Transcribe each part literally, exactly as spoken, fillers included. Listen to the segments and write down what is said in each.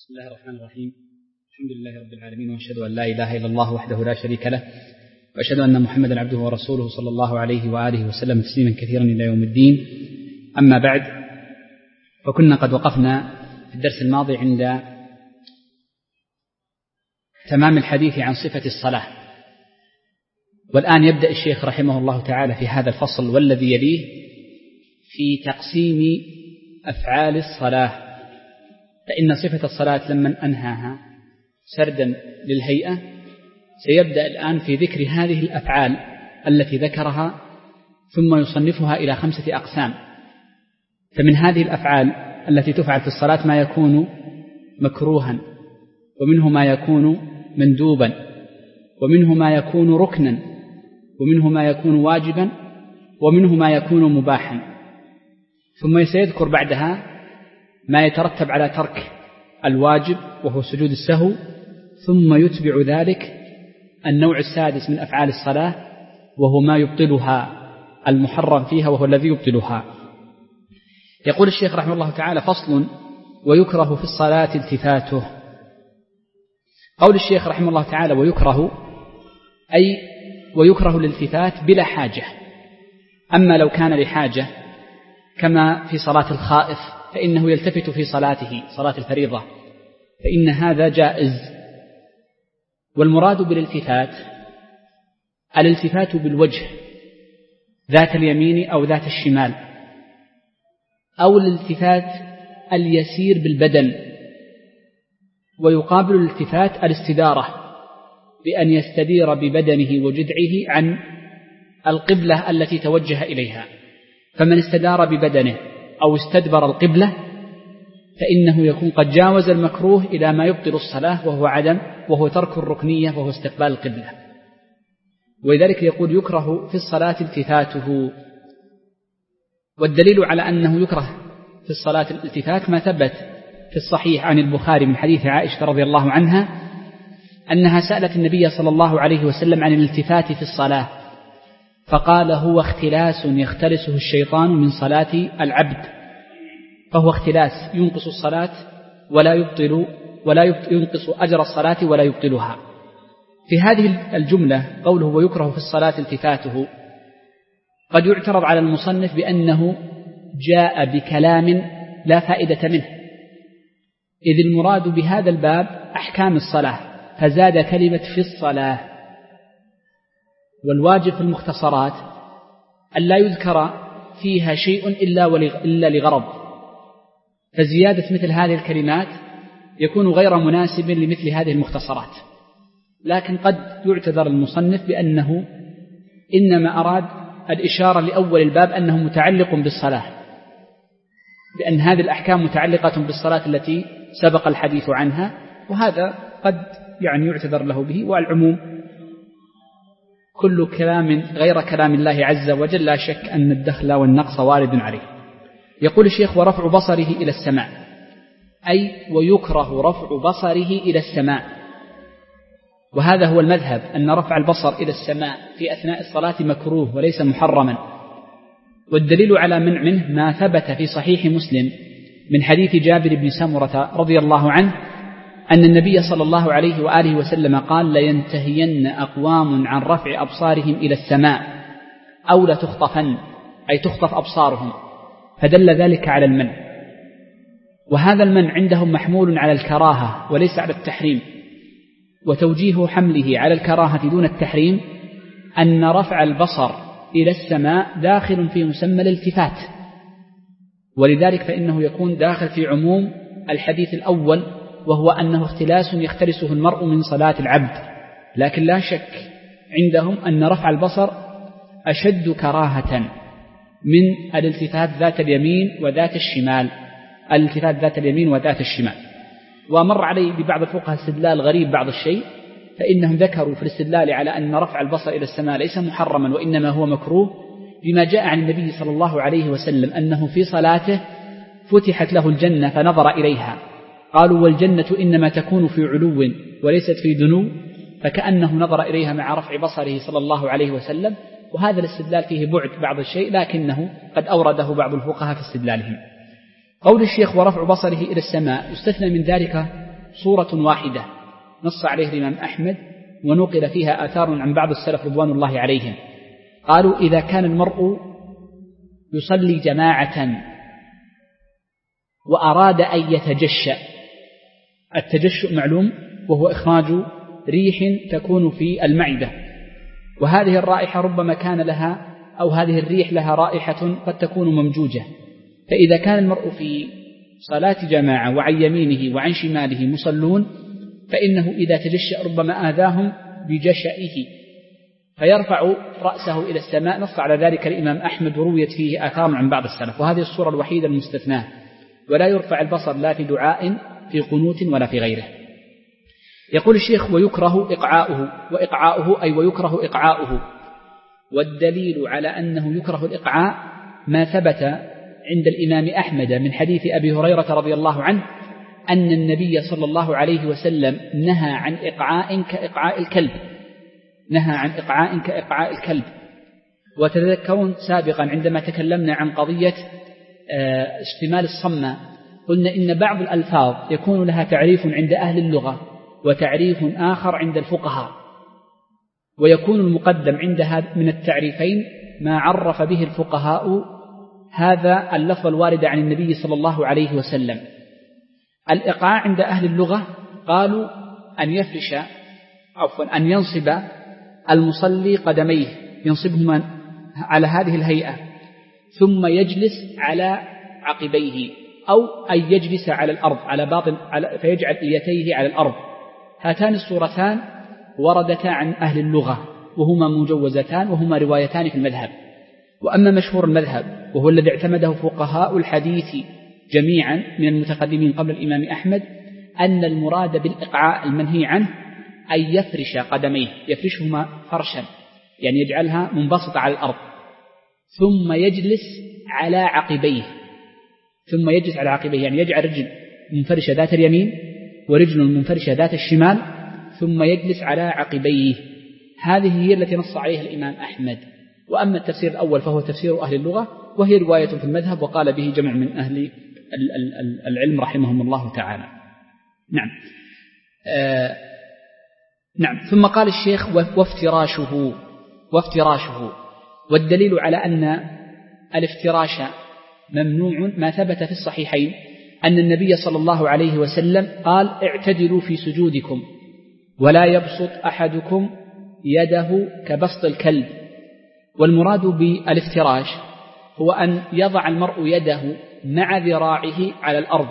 بسم الله الرحمن الرحيم. الحمد لله رب العالمين، وأشهد أن لا إله إلا الله وحده لا شريك له، وأشهد أن محمدا عبده ورسوله صلى الله عليه وآله وسلم تسليما كثيرا إلى يوم الدين. أما بعد، فكنا قد وقفنا في الدرس الماضي عند تمام الحديث عن صفة الصلاة، والآن يبدأ الشيخ رحمه الله تعالى في هذا الفصل والذي يليه في تقسيم أفعال الصلاة. فإن صفة الصلاة لما أنهاها سردا للهيئة، سيبدأ الآن في ذكر هذه الأفعال التي ذكرها، ثم يصنفها إلى خمسة أقسام. فمن هذه الأفعال التي تفعل في الصلاة ما يكون مكروها، ومنه ما يكون مندوبا، ومنه ما يكون ركنا، ومنه ما يكون واجبا، ومنه ما يكون مباحا. ثم سيذكر بعدها ما يترتب على ترك الواجب وهو سجود السهو، ثم يتبع ذلك النوع السادس من أفعال الصلاة وهو ما يبطلها، المحرم فيها وهو الذي يبطلها. يقول الشيخ رحمه الله تعالى: فصل: ويكره في الصلاة التفاته. قول الشيخ رحمه الله تعالى ويكره، أي ويكره الالتفات بلا حاجة. أما لو كان لحاجة كما في صلاة الخائف فإنه يلتفت في صلاته، صلاة الفريضة، فإن هذا جائز. والمراد بالالتفات الالتفات بالوجه ذات اليمين أو ذات الشمال، أو الالتفات اليسير بالبدن. ويقابل الالتفات الاستدارة بأن يستدير ببدنه وجذعه عن القبلة التي توجه إليها. فمن استدار ببدنه أو استدبر القبلة فإنه يكون قد جاوز المكروه إلى ما يبطل الصلاة، وهو عدم وهو ترك الركنية وهو استقبال القبلة. ولذلك يقول يكره في الصلاة التفاته. والدليل على أنه يكره في الصلاة الالتفات ما ثبت في الصحيح عن البخاري من حديث عائشة رضي الله عنها أنها سألت النبي صلى الله عليه وسلم عن الالتفات في الصلاة، فقال: هو اختلاس يختلسه الشيطان من صلاة العبد. فهو اختلاس ينقص الصلاة ولا يبطل ولا ينقص أجر الصلاة ولا يبطلها. في هذه الجملة قوله ويكره في الصلاة التفاته قد يعترض على المصنف بأنه جاء بكلام لا فائدة منه، إذ المراد بهذا الباب أحكام الصلاة، فزاد كلمة في الصلاة. والواجب في المختصرات ألا يذكر فيها شيء إلا لغرض، فزيادة مثل هذه الكلمات يكون غير مناسب لمثل هذه المختصرات. لكن قد يعتذر المصنف بأنه إنما أراد الإشارة لأول الباب أنه متعلق بالصلاة، بأن هذه الأحكام متعلقة بالصلاة التي سبق الحديث عنها، وهذا قد يعني يعتذر له به. والعموم كل كلام غير كلام الله عز وجل لا شك أن الدخل والنقص وارد عليه. يقول الشيخ: ورفع بصره إلى السماء، أي ويكره رفع بصره إلى السماء. وهذا هو المذهب، أن رفع البصر إلى السماء في أثناء الصلاة مكروه وليس محرما. والدليل على منع منه ما ثبت في صحيح مسلم من حديث جابر بن سمرة رضي الله عنه أن النبي صلى الله عليه وآله وسلم قال: لينتهين أقوام عن رفع أبصارهم إلى السماء أو لتخطفن، أي تخطف أبصارهم. فدل ذلك على المنع. وهذا المنع عندهم محمول على الكراهة وليس على التحريم. وتوجيه حمله على الكراهة دون التحريم أن رفع البصر إلى السماء داخل في مسمى الالتفات، ولذلك فإنه يكون داخل في عموم الحديث الأول، وهو أنه اختلاس يختلسه المرء من صلاة العبد. لكن لا شك عندهم أن رفع البصر أشد كراهة من الالتفات ذات اليمين وذات الشمال، الالتفات ذات اليمين وذات الشمال. ومر علي ببعض الفقهاء استدلال غريب بعض الشيء، فإنهم ذكروا في الاستدلال على أن رفع البصر إلى السماء ليس محرما وإنما هو مكروه بما جاء عن النبي صلى الله عليه وسلم أنه في صلاته فتحت له الجنة فنظر إليها، قالوا: والجنة إنما تكون في علو وليست في دنو، فكأنه نظر إليها مع رفع بصره صلى الله عليه وسلم. وهذا الاستدلال فيه بعد بعض الشيء، لكنه قد أورده بعض الفقهاء في استدلالهم. قول الشيخ ورفع بصره إلى السماء يستثنى من ذلك صورة واحدة نص عليه الإمام أحمد ونقل فيها آثار عن بعض السلف رضوان الله عليهم. قالوا إذا كان المرء يصلي جماعة وأراد أن يتجشأ، التجشؤ معلوم وهو إخراج ريح تكون في المعدة، وهذه الرائحة ربما كان لها أو هذه الريح لها رائحة قد تكون ممجوجة. فإذا كان المرء في صلاة جماعة وعن يمينه وعن شماله مصلون، فإنه إذا تجشأ ربما آذاهم بجشئه فيرفع رأسه إلى السماء. نص على ذلك الإمام أحمد ورويت فيه آثار عن بعض السلف، وهذه الصورة الوحيدة المستثناة. ولا يرفع البصر لا في دعاء في قنوت ولا في غيره. يقول الشيخ ويكره إقعاؤه، وإقعاؤه أي ويكره إقعاؤه. والدليل على أنه يكره الإقعاء ما ثبت عند الإمام أحمد من حديث أبي هريرة رضي الله عنه أن النبي صلى الله عليه وسلم نهى عن إقعاء كإقعاء الكلب، نهى عن إقعاء كإقعاء الكلب. وتذكرون سابقا عندما تكلمنا عن قضية اشتمال الصمة قلنا إن بعض الألفاظ يكون لها تعريف عند أهل اللغة وتعريف آخر عند الفقهاء، ويكون المقدم عند هذا من التعريفين ما عرف به الفقهاء هذا اللفظ الوارد عن النبي صلى الله عليه وسلم. الإقعاء عند أهل اللغة قالوا أن يفرش عفوا أن ينصب المصلي قدميه، ينصبهما على هذه الهيئة ثم يجلس على عقبيه، أو أن يجلس على الأرض على باطن على فيجعل إليتيه على الأرض. هاتان الصورتان وردتا عن أهل اللغة وهما مجوزتان وهما روايتان في المذهب. وأما مشهور المذهب وهو الذي اعتمده فقهاء الحديث جميعا من المتقدمين قبل الإمام أحمد أن المراد بالإقعاء المنهي عنه أن يفرش قدميه، يفرشهما فرشا يعني يجعلها منبسطة على الأرض، ثم يجلس على عقبيه، ثم يجلس على عقبيه يعني يجعل رجل منفرشة ذات اليمين ورجل منفرشة ذات الشمال ثم يجلس على عقبيه. هذه هي التي نص عليها الإمام أحمد. وأما التفسير الأول فهو تفسير أهل اللغة وهي رواية في المذهب وقال به جمع من أهل العلم رحمهم الله تعالى. نعم. آه نعم. ثم قال الشيخ وافتراشه، وافتراشه. والدليل على أن الافتراش ممنوع ما ثبت في الصحيحين أن النبي صلى الله عليه وسلم قال اعتدلوا في سجودكم ولا يبسط أحدكم يده كبسط الكلب. والمراد بالافتراش هو أن يضع المرء يده مع ذراعه على الأرض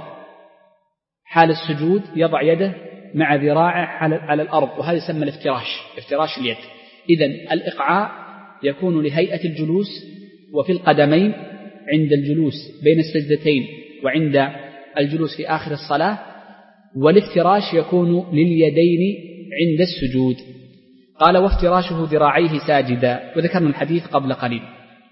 حال السجود، يضع يده مع ذراعه على الأرض، وهذا يسمى الافتراش، افتراش اليد. إذن الإقعاء يكون لهيئة الجلوس وفي القدمين عند الجلوس بين السجدتين وعند الجلوس في آخر الصلاة، والافتراش يكون لليدين عند السجود. قال وافتراشه ذراعيه ساجدا، وذكرنا الحديث قبل قليل.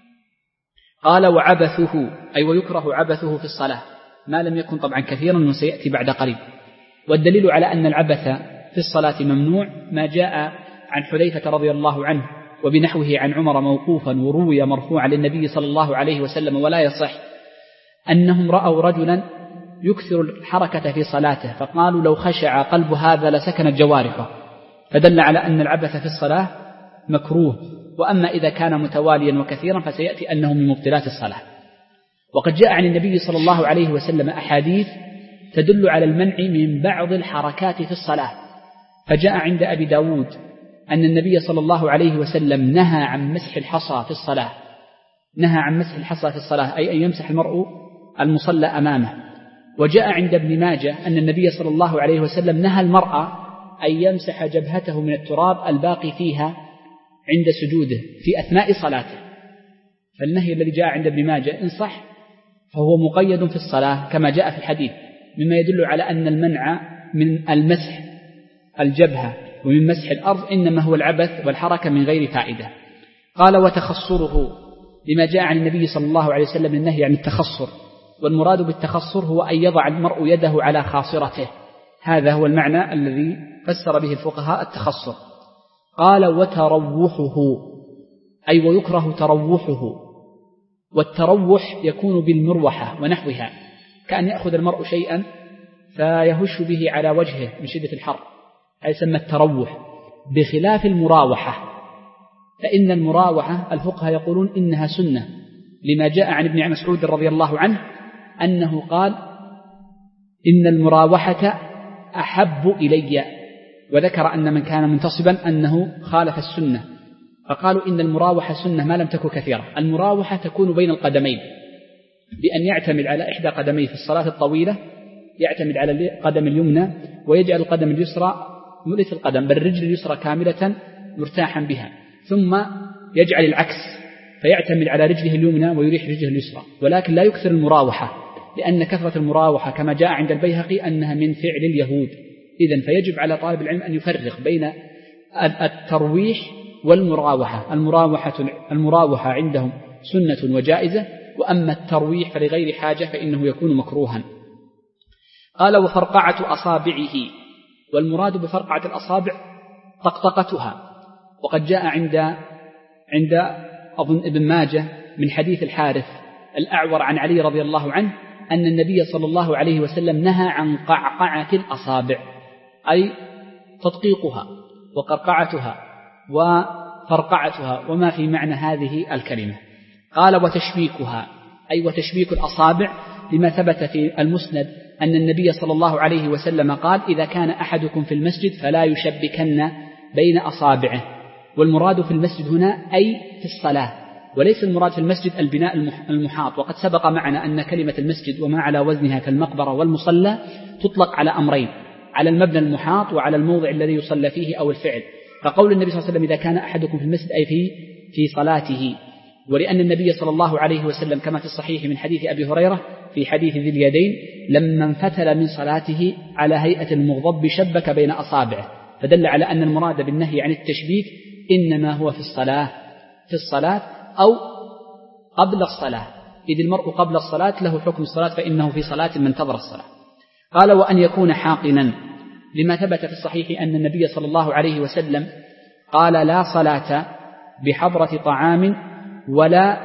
قال وعبثه أي ويكره عبثه في الصلاة ما لم يكن طبعا كثيرا وسيأتي بعد قليل. والدليل على أن العبث في الصلاة ممنوع ما جاء عن حذيفة رضي الله عنه وبنحوه عن عمر موقوفا وروي مرفوعا للنبي صلى الله عليه وسلم ولا يصح أنهم رأوا رجلا يكثر الحركة في صلاته فقالوا لو خشع قلب هذا لسكنت جوارحه، فدل على أن العبث في الصلاة مكروه. وأما إذا كان متواليا وكثيرا فسيأتي أنه من مبطلات الصلاة. وقد جاء عن النبي صلى الله عليه وسلم أحاديث تدل على المنع من بعض الحركات في الصلاة. فجاء عند أبي داود أن النبي صلى الله عليه وسلم نهى عن مسح الحصى في الصلاة، نهى عن مسح الحصى في الصلاة أي أن يمسح المرء المصلى أمامه. وجاء عند ابن ماجه أن النبي صلى الله عليه وسلم نهى المرأة أن يمسح جبهته من التراب الباقي فيها عند سجوده في أثناء صلاته. فالنهي الذي جاء عند ابن ماجه إن صح فهو مقيد في الصلاة كما جاء في الحديث، مما يدل على أن المنع من المسح الجبهة ومن مسح الأرض إنما هو العبث والحركة من غير فائدة. قال وتخصره لما جاء عن النبي صلى الله عليه وسلم النهي عن التخصر، والمراد بالتخصر هو أن يضع المرء يده على خاصرته، هذا هو المعنى الذي فسر به الفقهاء التخصر. قال وتروحه أي ويكره تروحه، والتروح يكون بالمروحة ونحوها، كأن يأخذ المرء شيئا فيهش به على وجهه من شدة الحر، هذا يسمى التروح، بخلاف المراوحة. فإن المراوحة الفقهاء يقولون إنها سنة، لما جاء عن ابن مسعود رضي الله عنه أنه قال إن المراوحة أحب إلي، وذكر أن من كان منتصبا أنه خالف السنة، فقالوا إن المراوحة سنة ما لم تكن كثيرة. المراوحة تكون بين القدمين، بأن يعتمد على إحدى قدميه في الصلاة الطويلة، يعتمد على القدم اليمنى ويجعل القدم اليسرى ليس القدم بل الرجل اليسرى كاملة مرتاحا بها، ثم يجعل العكس فيعتمد على رجله اليمنى ويريح رجله اليسرى، ولكن لا يكثر المراوحة، لأن كثرة المراوحة كما جاء عند البيهقي أنها من فعل اليهود. إذن فيجب على طالب العلم أن يفرق بين الترويح والمراوحة. المراوحة, المراوحة عندهم سنة وجائزة، وأما الترويح فلغير حاجة فإنه يكون مكروها. قال وفرقعة أصابعه، والمراد بفرقعة الأصابع طقطقتها، وقد جاء عند عند أظن ابن ماجه من حديث الحارث الأعور عن علي رضي الله عنه أن النبي صلى الله عليه وسلم نهى عن قعقعة الأصابع، أي تدقيقها وقرقعتها وفرقعتها وما في معنى هذه الكلمة. قال وتشبيكها، أي وتشبيك الأصابع، لما ثبت في المسند أن النبي صلى الله عليه وسلم قال إذا كان أحدكم في المسجد فلا يشبكن بين أصابعه. والمراد في المسجد هنا أي في الصلاة، وليس المراد في المسجد البناء المحاط. وقد سبق معنا أن كلمة المسجد وما على وزنها كالمقبرة والمصلى تطلق على أمرين، على المبنى المحاط وعلى الموضع الذي يصلى فيه أو الفعل. فقول النبي صلى الله عليه وسلم إذا كان أحدكم في المسجد أي في في صلاته، ولأن النبي صلى الله عليه وسلم كما في الصحيح من حديث أبي هريرة في حديث ذي اليدين لما انفتل من صلاته على هيئة المغضب شبك بين أصابعه، فدل على أن المراد بالنهي عن التشبيك إنما هو في الصلاة في الصلاة أو قبل الصلاة، إذ المرء قبل الصلاة له حكم الصلاة فإنه في صلاة من انتظر الصلاة. قال وأن يكون حاقنا، لما ثبت في الصحيح أن النبي صلى الله عليه وسلم قال لا صلاة بحضرة طعام ولا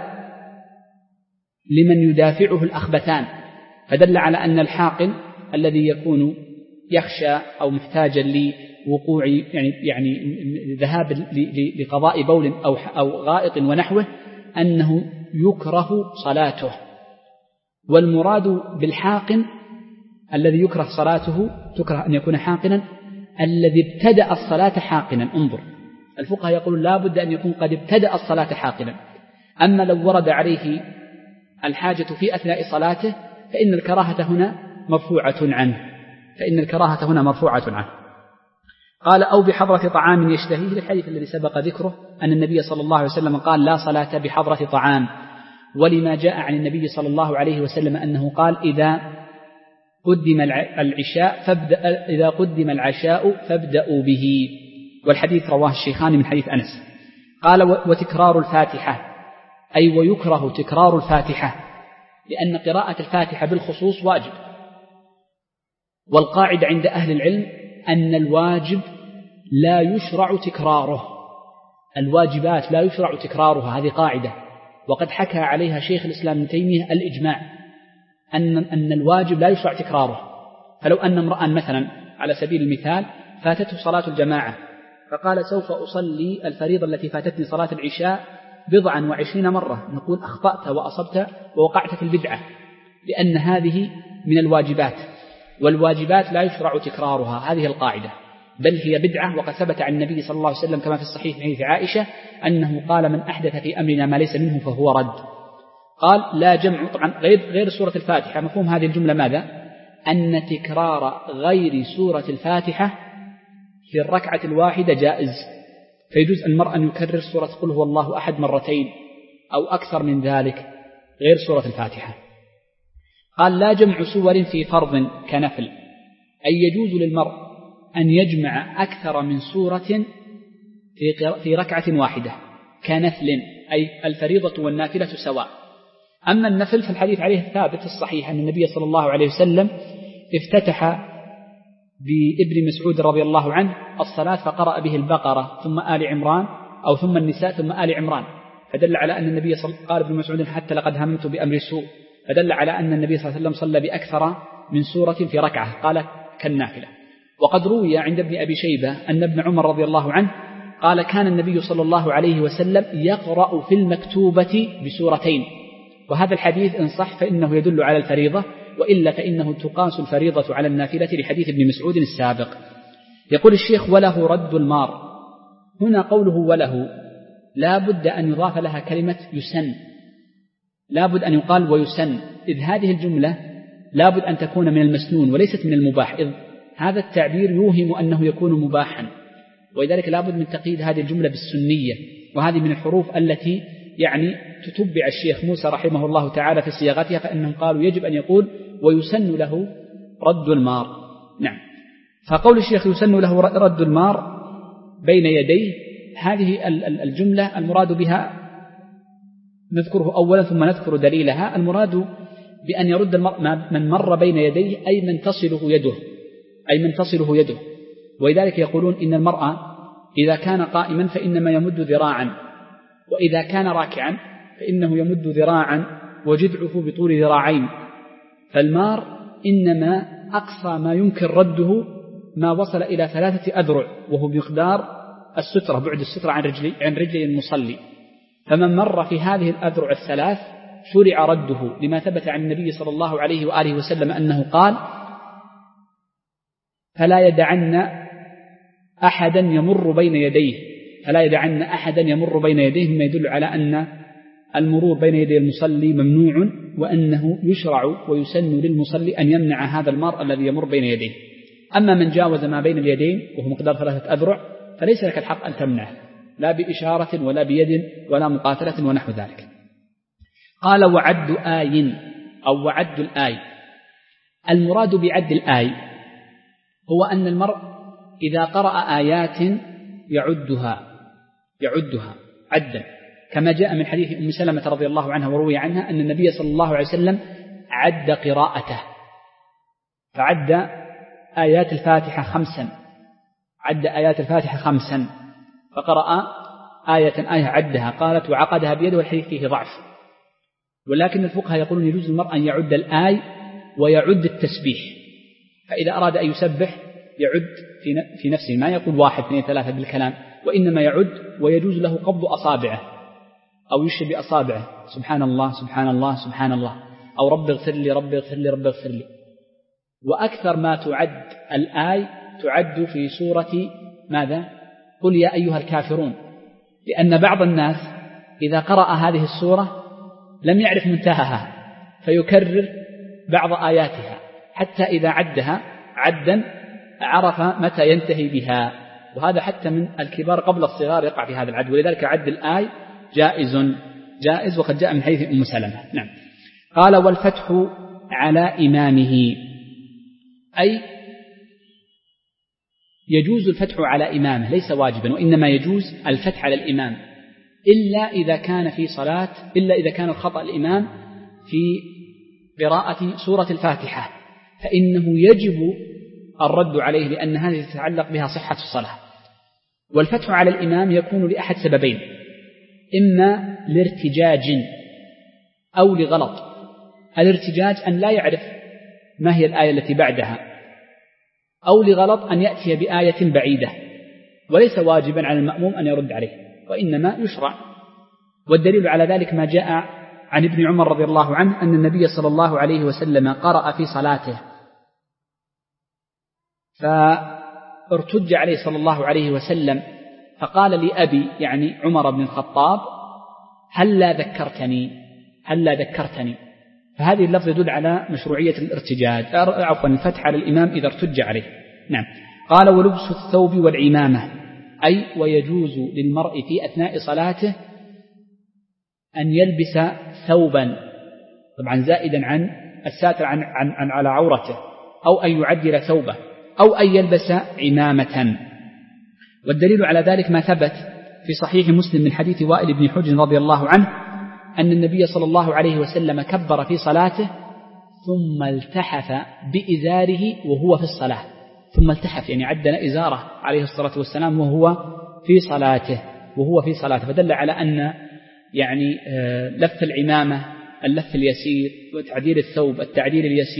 لمن يدافعه الأخبثان، فدل على أن الحاقن الذي يكون يخشى أو محتاجا لوقوع يعني يعني ذهاب لقضاء بول أو أو غائط ونحوه أنه يكره صلاته. والمراد بالحاقن الذي يكره صلاته تكره أن يكون حاقنا الذي ابتدأ الصلاة حاقنا. انظر، الفقهاء يقولون لا بد أن يكون قد ابتدأ الصلاة حاقنا. أما لو ورد عليه الحاجة في أثناء صلاته فإن الكراهة هنا مرفوعة عنه فإن الكراهة هنا مرفوعة عنه. قال أو بحضرة طعام يشتهيه، للحديث الذي سبق ذكره أن النبي صلى الله عليه وسلم قال لا صلاة بحضرة طعام، ولما جاء عن النبي صلى الله عليه وسلم أنه قال إذا قدم العشاء فابدأ إذا قدم العشاء فابدأوا به، والحديث رواه الشيخان من حديث أنس. قال وتكرار الفاتحة، أي ويكره تكرار الفاتحة، لأن قراءة الفاتحة بالخصوص واجب، والقاعدة عند أهل العلم أن الواجب لا يشرع تكراره، الواجبات لا يشرع تكرارها، هذه قاعدة، وقد حكى عليها شيخ الإسلام ابن تيمية الإجماع أن أن الواجب لا يشرع تكراره. فلو أن امرأ مثلا على سبيل المثال فاتته صلاة الجماعة فقال سوف أصلي الفريضة التي فاتتني صلاة العشاء بضعا وعشرين مرة، نقول أخطأت وأصبت ووقعت في البدعة، لأن هذه من الواجبات، والواجبات لا يشرع تكرارها، هذه القاعدة، بل هي بدعة. وقد ثبت عن النبي صلى الله عليه وسلم كما في الصحيح من حديث عائشة أنه قال من أحدث في أمرنا ما ليس منه فهو رد. قال لا جمع، طبعا غير غير سورة الفاتحة. مفهوم هذه الجملة ماذا؟ أن تكرار غير سورة الفاتحة في الركعة الواحدة جائز، فيجوز المرء أن يكرر سورة قل هو الله أحد مرتين أو أكثر من ذلك غير سورة الفاتحة. قال لا جمع سور في فرض كنفل، أي يجوز للمرء أن يجمع أكثر من سورة في في ركعة واحدة كنفل، أي الفريضة والنافلة سواء. أما النفل فالحديث عليه الثابت الصحيح أن النبي صلى الله عليه وسلم افتتح بابن مسعود رضي الله عنه الصلاة فقرأ به البقرة ثم آل عمران أو ثم النساء ثم آل عمران، فدل على أن النبي صلى قال ابن مسعود حتى لقد هممت بأمر سوء، فدل على أن النبي صلى الله عليه وسلم صلى بأكثر من سورة في ركعة، قال كالنافلة. وقد روي عند ابن أبي شيبة أن ابن عمر رضي الله عنه قال كان النبي صلى الله عليه وسلم يقرأ في المكتوبة بسورتين، وهذا الحديث إن صح فإنه يدل على الفريضة، وإلا فإنه تقاس الفريضة على النافلة لحديث ابن مسعود السابق. يقول الشيخ وله رد المار. هنا قوله وله لا بد أن يضاف لها كلمة يسن، لا بد أن يقال ويسن، إذ هذه الجملة لا بد أن تكون من المسنون وليست من المباح، إذ هذا التعبير يوهم أنه يكون مباحا، ولذلك لا بد من تقييد هذه الجملة بالسنية، وهذه من الحروف التي يعني تتبع الشيخ موسى رحمه الله تعالى في صياغتها، فإنهم قالوا يجب أن يقول ويسن له رد المار. نعم. فقول الشيخ يسن له رد المار بين يديه، هذه الجملة المراد بها نذكره أولا ثم نذكر دليلها. المراد بأن يرد المرء من مر بين يديه أي من تصله يده، أي من تصله يده. ولذلك يقولون إن المرء إذا كان قائما فإنما يمد ذراعا، وإذا كان راكعا فإنه يمد ذراعا وجذعه بطول ذراعين. فالمار إنما أقصى ما يمكن رده ما وصل إلى ثلاثة أذرع، وهو بمقدار السترة، بعد السترة عن رجلي عن رجلي المصلي. فمن مر في هذه الأذرع الثلاث شرع رده، لما ثبت عن النبي صلى الله عليه وآله وسلم أنه قال فلا يدعن أحدا يمر بين يديه، فلا يدعن أحدا يمر بين يديه، مما يدل على أن المرور بين يدي المصلي ممنوع، وأنه يشرع ويسن للمصلي أن يمنع هذا المار الذي يمر بين يديه. أما من جاوز ما بين اليدين وهو مقدار ثلاثة أذرع فليس لك الحق أن تمنعه، لا بإشارة ولا بيد ولا مقاتلة ونحو ذلك. قال وعد آي أو وعد الآي. المراد بعد الآي هو أن المرء إذا قرأ آيات يعدها يعدها عدا، كما جاء من حديث أم سلمة رضي الله عنها وروي عنها أن النبي صلى الله عليه وسلم عد قراءته، فعد آيات الفاتحة خمسا، عد آيات الفاتحة خمسا فقرأ آية آية عدها، قالت وعقدها بيده، والحديث فيه ضعف. ولكن الفقهاء يقولون يجوز المرء أن يعد الآي ويعد التسبيح، فإذا أراد أن يسبح يعد في نفسه، ما يقول واحد اثنين ثلاثة بالكلام، وإنما يعد، ويجوز له قبض أصابعه أو يشبه بأصابعه سبحان الله سبحان الله سبحان الله، أو رب اغفر لي رب اغفر لي رب اغفر لي. وأكثر ما تعد الآي تعد في سورة ماذا؟ قل يا أيها الكافرون، لأن بعض الناس إذا قرأ هذه السورة لم يعرف منتهاها فيكرر بعض آياتها، حتى إذا عدها عدا عرف متى ينتهي بها، وهذا حتى من الكبار قبل الصغار يقع في هذا العد، ولذلك عد الآي جائز جائز وقد جاء من حديث أم سلمة. نعم. قال والفتح على إمامه، أي يجوز الفتح على إمامه، ليس واجبا، وإنما يجوز الفتح على الإمام، إلا إذا كان في صلاة إلا إذا كان الخطأ الإمام في قراءة سورة الفاتحة، فإنه يجب الرد عليه، لأن هذه تتعلق بها صحة الصلاة. والفتح على الإمام يكون لأحد سببين: إما لارتجاج أو لغلط. الارتجاج أن لا يعرف ما هي الآية التي بعدها، أو لغلط أن يأتي بآية بعيدة، وليس واجبا على المأموم أن يرد عليه، وإنما يشرع. والدليل على ذلك ما جاء عن ابن عمر رضي الله عنه أن النبي صلى الله عليه وسلم قرأ في صلاته فارتج عليه صلى الله عليه وسلم، فقال لأبي يعني عمر بن الخطاب هل لا ذكرتني هل لا ذكرتني فهذه اللفظ يدل على مشروعية الارتجاج، عفوا الفتح على الإمام إذا ارتج عليه. نعم. قال ولبس الثوب والعمامة، أي ويجوز للمرء في أثناء صلاته أن يلبس ثوبا، طبعا زائدا عن الساتر عن, عن, عن على عورته، أو أن يعدل ثوبه، أو أن يلبس عمامة. والدليل على ذلك ما ثبت في صحيح مسلم من حديث وائل بن حجر رضي الله عنه أن النبي صلى الله عليه وسلم كبر في صلاته ثم التحف بإزاره وهو في الصلاة، ثم التحف يعني عدل إزاره عليه الصلاة والسلام وهو في صلاته وهو في صلاته فدل على أن يعني لف العمامة اللف اليسير، وتعديل الثوب التعديل اليسير،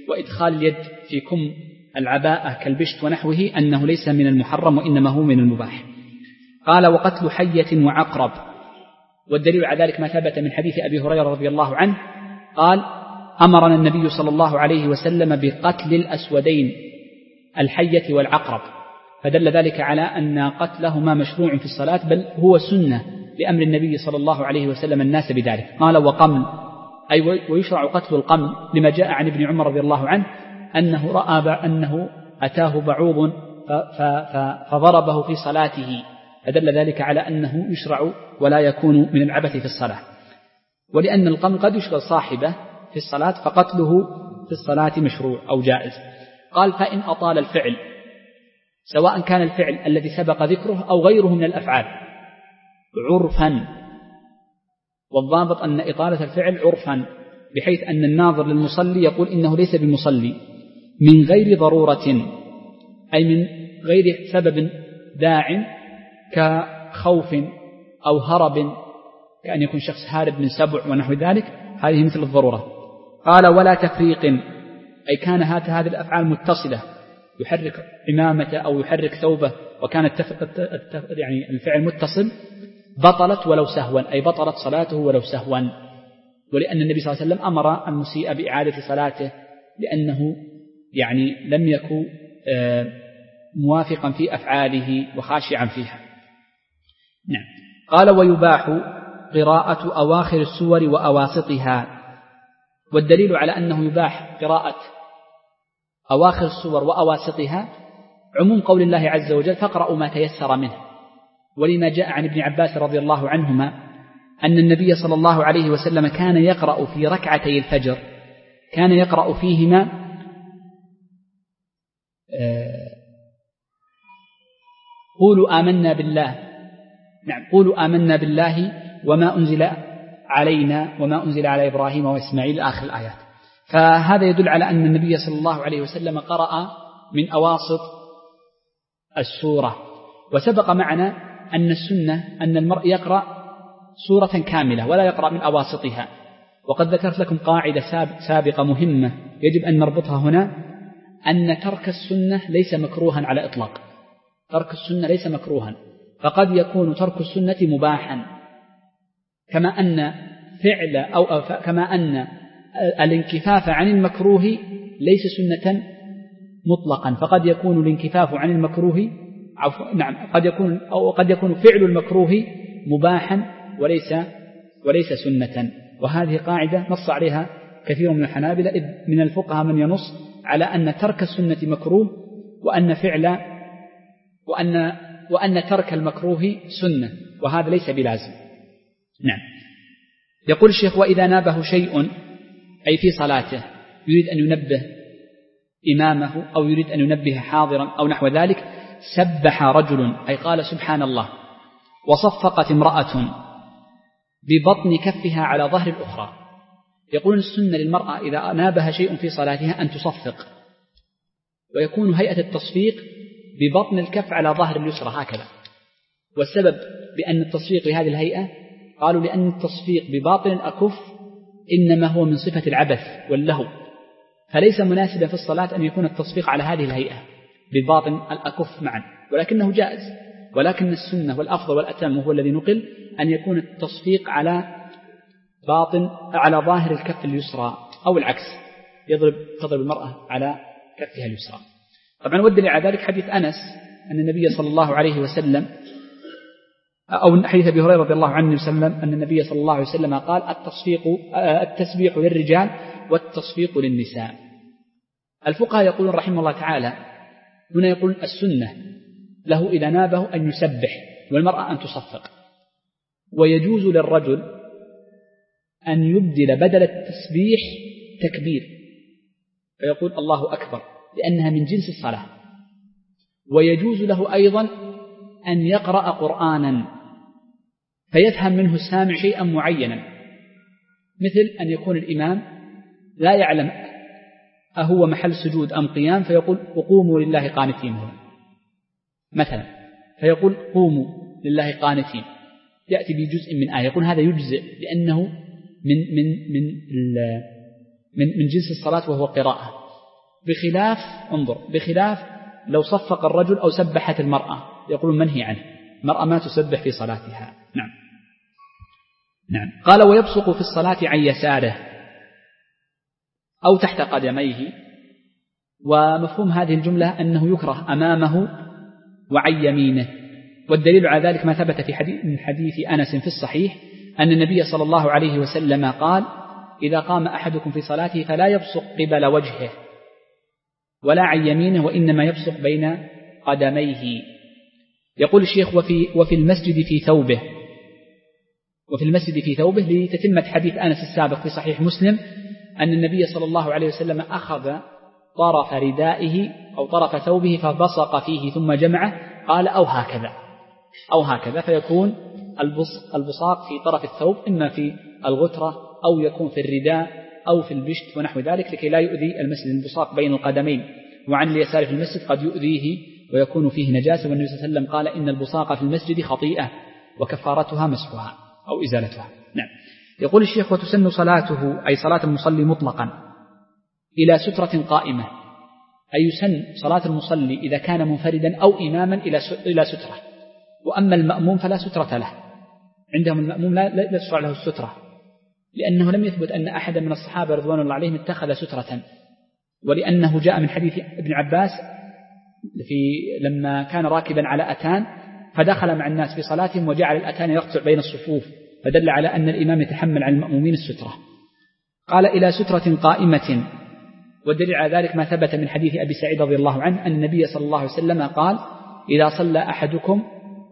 وإدخال اليد في كم العباءة كالبشت ونحوه أنه ليس من المحرم وإنما هو من المباح. قال وقتل حية وعقرب، والدليل على ذلك ما ثبت من حديث أبي هريرة رضي الله عنه قال أمرنا النبي صلى الله عليه وسلم بقتل الأسودين الحية والعقرب، فدل ذلك على أن قتلهما مشروع في الصلاة، بل هو سنة لأمر النبي صلى الله عليه وسلم الناس بذلك. قال وقمل، أي ويشرع قتل القمل لما جاء عن ابن عمر رضي الله عنه أنه رأى أنه أتاه بعوض فضربه في صلاته، فدل ذلك على أنه يشرع ولا يكون من العبث في الصلاة. ولأن القمل قد يشغل صاحبه في الصلاة فقتله في الصلاة مشروع أو جائز. قال فإن أطال الفعل، سواء كان الفعل الذي سبق ذكره أو غيره من الأفعال عرفا، والضابط أن إطالة الفعل عرفا بحيث أن الناظر للمصلي يقول إنه ليس بمصلي من غير ضرورة، أي من غير سبب داع كخوف أو هرب، كأن يكون شخص هارب من سبع ونحو ذلك، هذه مثل الضرورة. قال ولا تفريق، أي كان هذه الأفعال متصلة، يحرك عمامته أو يحرك ثوبه وكانت يعني الفعل متصل، بطلت ولو سهوا، أي بطلت صلاته ولو سهوا. ولأن النبي صلى الله عليه وسلم أمر المسيء بإعادة صلاته لأنه يعني لم يكن موافقا في أفعاله وخاشعا فيها. نعم. قال ويباح قراءة أواخر السور وأواسطها، والدليل على أنه يباح قراءة أواخر السور وأواسطها عموم قول الله عز وجل فاقرأوا ما تيسر منه، ولما جاء عن ابن عباس رضي الله عنهما أن النبي صلى الله عليه وسلم كان يقرأ في ركعتي الفجر، كان يقرأ فيهما قولوا آمنا بالله، نعم قولوا آمنا بالله وما أنزل علينا وما أنزل على إبراهيم وإسماعيل آخر الآيات. فهذا يدل على أن النبي صلى الله عليه وسلم قرأ من أواسط السورة. وسبق معنا أن السنة أن المرء يقرأ سورة كاملة ولا يقرأ من أواسطها، وقد ذكرت لكم قاعدة سابقة مهمة يجب أن نربطها هنا، أن ترك السنة ليس مكروها على إطلاق، ترك السنة ليس مكروها، فقد يكون ترك السنة مباحا، كما أن فعل أو, أو كما أن الانكفاف عن المكروه ليس سنة مطلقا، فقد يكون الانكفاف عن المكروه نعم قد يكون أو قد يكون فعل المكروه مباحا وليس وليس سنة. وهذه قاعدة نص عليها كثير من الحنابلة، إذ من الفقهاء من ينص على أن ترك السنة مكروه وأن فعل وأن وأن ترك المكروه سنة، وهذا ليس بلازم. نعم. يقول الشيخ وإذا نابه شيء، أي في صلاته يريد أن ينبه إمامه أو يريد أن ينبه حاضرا أو نحو ذلك، سبح رجل، أي قال سبحان الله، وصفقت امرأة ببطن كفها على ظهر الأخرى. يقول السنة للمرأة إذا نابها شيء في صلاتها أن تصفق، ويكون هيئة التصفيق ببطن الكف على ظهر اليسرى هكذا. والسبب بأن التصفيق بهذه الهيئة قالوا لأن التصفيق بباطن الأكف إنما هو من صفة العبث واللهو، فليس مناسبا في الصلاة أن يكون التصفيق على هذه الهيئة بباطن الأكف معا، ولكنه جائز. ولكن السنة والأفضل والأتم هو الذي نقل أن يكون التصفيق على باطن على ظاهر الكف اليسرى أو العكس، يضرب تضرب المرأة على كفها اليسرى. طبعا والدليل على ذلك حديث أنس أن النبي صلى الله عليه وسلم أو حديث أبي هريرة رضي الله عنه وسلم أن النبي صلى الله عليه وسلم قال التصفيق التسبيح للرجال والتصفيق للنساء. الفقهاء يقولون رحمه الله تعالى هنا يقول السنة له إذا نابه أن يسبح والمرأة أن تصفق، ويجوز للرجل أن يبدل بدل التسبيح تكبير فيقول الله أكبر لأنها من جنس الصلاة، ويجوز له أيضا أن يقرأ قرآنا فيفهم منه السامع شيئا معينا، مثل أن يكون الإمام لا يعلم أهو محل سجود أم قيام فيقول وقوموا لله قانتين مثلا، فيقول قوموا لله قانتين، يأتي بجزء من آية، يقول هذا يجزئ لأنه من من من من من جنس الصلاة وهو قراءة. بخلاف انظر بخلاف لو صفق الرجل أو سبحت المرأة يقولون منهي عنه، المرأة ما تسبح في صلاتها. نعم نعم. قال ويبصق في الصلاة عن يساره أو تحت قدميه. ومفهوم هذه الجملة أنه يكره أمامه وعن يمينه، والدليل على ذلك ما ثبت في حديث من حديث أنس في الصحيح أن النبي صلى الله عليه وسلم قال إذا قام أحدكم في صلاته فلا يبصق قبل وجهه ولا عن يمينه وإنما يبصق بين قدميه. يقول الشيخ وفي, وفي المسجد في ثوبه وفي المسجد في ثوبه لتتمة حديث أنس السابق في صحيح مسلم أن النبي صلى الله عليه وسلم أخذ طرف ردائه أو طرف ثوبه فبصق فيه ثم جمعه، قال أو هكذا أو هكذا، فيكون البصاق في طرف الثوب إما في الغترة أو يكون في الرداء أو في البشت ونحو ذلك لكي لا يؤذي المسجد. البصاق بين القدمين وعن اليسار في المسجد قد يؤذيه ويكون فيه نجاسة، والنبي صلى الله عليه وسلم قال إن البصاق في المسجد خطيئة وكفارتها مسحها أو إزالتها. نعم. يقول الشيخ وتسن صلاته أي صلاة المصلي مطلقا إلى سترة قائمة، أي يسن صلاة المصلي إذا كان منفردا أو إماما إلى سترة، وأما المأموم فلا سترة له. عندهم المأموم لا تشرع له السترة لأنه لم يثبت أن أحدا من الصحابة رضوان الله عليهم اتخذ سترة، ولأنه جاء من حديث ابن عباس في لما كان راكبا على أتان فدخل مع الناس في صلاتهم وجعل الأتان يقطع بين الصفوف، فدل على أن الإمام يتحمل عن المأمومين السترة. قال إلى سترة قائمة، والدليل على ذلك ما ثبت من حديث أبي سعيد رضي الله عنه أن النبي صلى الله عليه وسلم قال إذا صلى أحدكم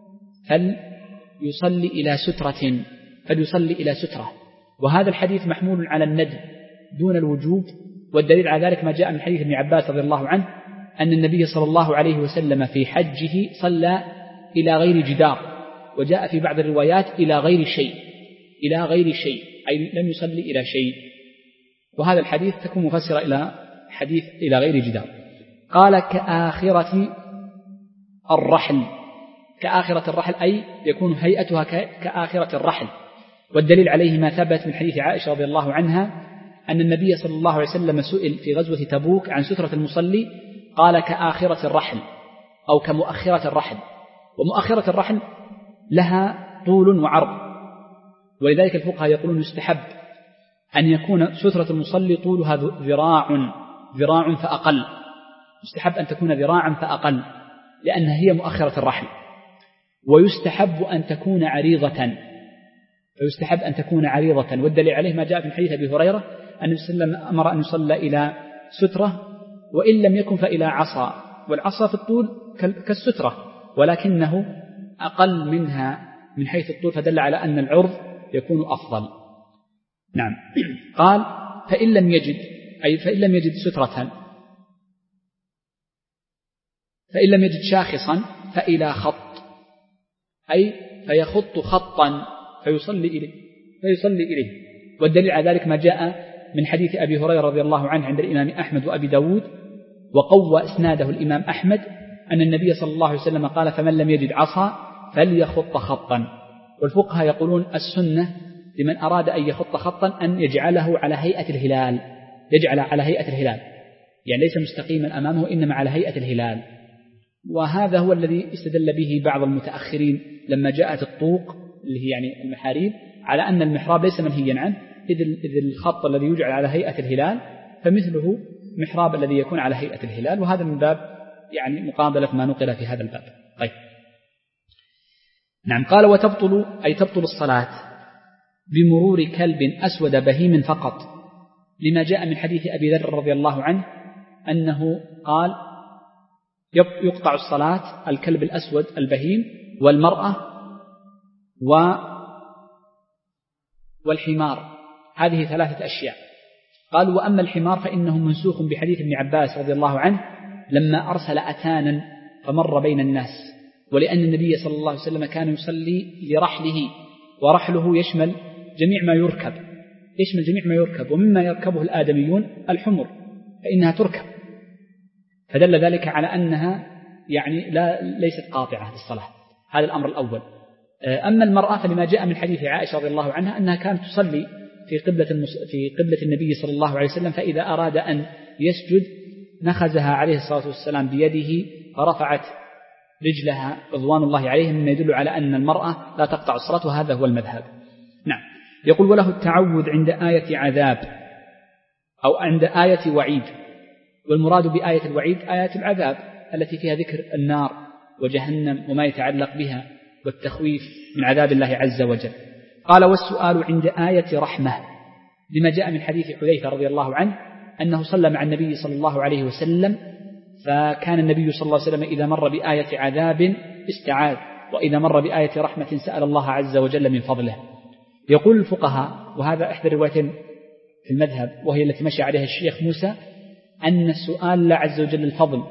فليصلي إلى سترة فليصلي إلى سترة. وهذا الحديث محمول على الندب دون الوجوب، والدليل على ذلك ما جاء من حديث ابن عباس رضي الله عنه أن النبي صلى الله عليه وسلم في حجه صلى إلى غير جدار، وجاء في بعض الروايات إلى غير شيء إلى غير شيء أي لم يصلي إلى شيء، وهذا الحديث تكون مفسرة إلى حديث إلى غير جدار. قال كآخرة الرحل، كآخرة الرحل أي يكون هيئتها كآخرة الرحل، والدليل عليه ما ثبت من حديث عائشة رضي الله عنها أن النبي صلى الله عليه وسلم سئل في غزوة تبوك عن سترة المصلي قال كآخرة الرحل أو كمؤخرة الرحل، ومؤخرة الرحل لها طول وعرض، ولذلك الفقهاء يقولون يستحب أن يكون سترة المصلي طولها ذراع ذراع فأقل، يستحب أن تكون ذراعا فأقل لأنها هي مؤخرة الرحل، ويستحب أن تكون عريضة فيستحب أن تكون عريضة، والدليل عليه ما جاء في حديث أبي هريرة أن النبي صلى الله عليه وسلم أمر أن يصلى إلى سترة وإن لم يكن فإلى عصا، والعصا في الطول كالسترة ولكنه أقل منها من حيث الطول، فدل على أن العرض يكون أفضل. نعم. قال فإن لم يجد أي فإن لم يجد سترة فإن لم يجد شاخصا فإلى خط أي فيخط خطا فيصلي إليه فيصلي إليه والدليل على ذلك ما جاء من حديث أبي هريرة رضي الله عنه عند الإمام أحمد وأبي داود، وقوى إسناده الإمام أحمد أن النبي صلى الله عليه وسلم قال فمن لم يجد عصا فليخط خطا. والفقهاء يقولون السنة لمن أراد أن يخط خطا أن يجعله على هيئة الهلال، يجعل على هيئة الهلال يعني ليس مستقيما أمامه إنما على هيئة الهلال، وهذا هو الذي استدل به بعض المتأخرين لما جاءت الطوق اللي هي يعني المحاريب على أن المحراب ليس منهيا عنه، إذ الخط الذي يجعل على هيئة الهلال فمثله محراب الذي يكون على هيئة الهلال، وهذا من باب يعني مقابلة ما نقل في هذا الباب. طيب. نعم. قال وتبطل أي تبطل الصلاة بمرور كلب أسود بهيم فقط، لما جاء من حديث أبي ذر رضي الله عنه أنه قال يقطع الصلاة الكلب الأسود البهيم والمرأة و والحمار، هذه ثلاثة أشياء. قال وأما الحمار فإنه منسوخ بحديث ابن عباس رضي الله عنه لما أرسل أتانا فمر بين الناس، ولأن النبي صلى الله عليه وسلم كان يصلي لرحله، ورحله يشمل جميع ما يركب يشمل جميع ما يركب ومما يركبه الآدميون الحمر فإنها تركب، فدل ذلك على أنها يعني لا ليست قاطعة للصلاة. هذا الأمر الأول. أما المرأة فلما جاء من حديث عائشة رضي الله عنها أنها كانت تصلي في قبلة المس... في قبلة النبي صلى الله عليه وسلم، فإذا أراد أن يسجد نخزها عليه الصلاة والسلام بيده فرفعت رجلها رضوان الله عليهم، مما يدل على أن المرأة لا تقطع الصلاة، وهذا هو المذهب. نعم. يقول وله التعوذ عند آية عذاب أو عند آية وعيد، والمراد بآية الوعيد آية العذاب التي فيها ذكر النار وجهنم وما يتعلق بها والتخويف من عذاب الله عز وجل. قال والسؤال عند آية رحمة، لما جاء من حديث حذيفة رضي الله عنه أنه صلى مع النبي صلى الله عليه وسلم، فكان النبي صلى الله عليه وسلم إذا مر بآية عذاب استعاذ، وإذا مر بآية رحمة سأل الله عز وجل من فضله. يقول الفقهاء، وهذا إحدى الروايتين في المذهب وهي التي مشى عليها الشيخ موسى، أن السؤال الله عز وجل الفضل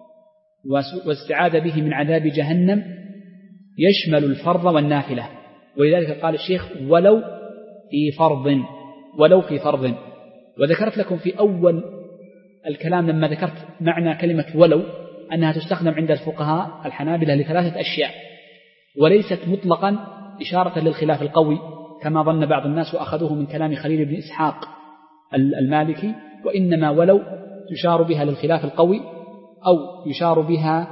واستعاذ به من عذاب جهنم يشمل الفرض والنافلة، ولذلك قال الشيخ ولو في فرض، ولو في فرض. وذكرت لكم في أول الكلام لما ذكرت معنى كلمة ولو أنها تستخدم عند الفقهاء الحنابلة لثلاثة أشياء، وليست مطلقا إشارة للخلاف القوي كما ظن بعض الناس وأخذوه من كلام خليل بن إسحاق المالكي، وإنما ولو يشار بها للخلاف القوي أو يشار بها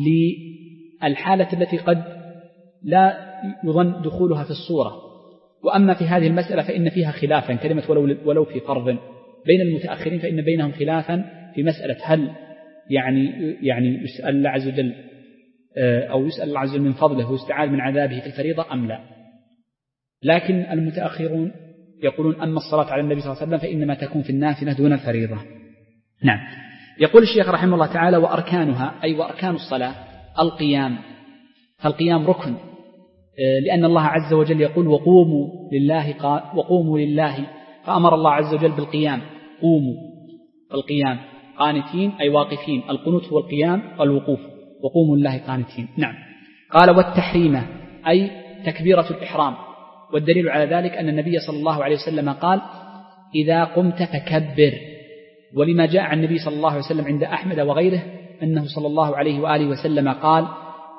للحالة التي قد لا يظن دخولها في الصورة. وأما في هذه المسألة فإن فيها خلافا، كلمة ولو, ولو في فرض بين المتأخرين فإن بينهم خلافا في مسألة هل يعني يعني يسأل الله عز وجل أو يسأل الله عز وجل من فضله ويستعاذ من عذابه في الفريضة أم لا. لكن المتأخرون يقولون أما الصلاة على النبي صلى الله عليه وسلم فإنما تكون في النافلة دون الفريضة. نعم. يقول الشيخ رحمه الله تعالى وأركانها، أي وأركان الصلاة القيام، فالقيام ركن، لأن الله عز وجل يقول وقوموا لله وقوموا لله، فأمر الله عز وجل بالقيام، قوموا القيام قانتين أي واقفين، القنوت هو القيام والوقوف، وقوموا لله قانتين. نعم. قال والتحريمة أي تكبيرة الإحرام، والدليل على ذلك أن النبي صلى الله عليه وسلم قال إذا قمت فكبر، ولما جاء عن النبي صلى الله عليه وسلم عند أحمد وغيره أنه صلى الله عليه وآله وسلم قال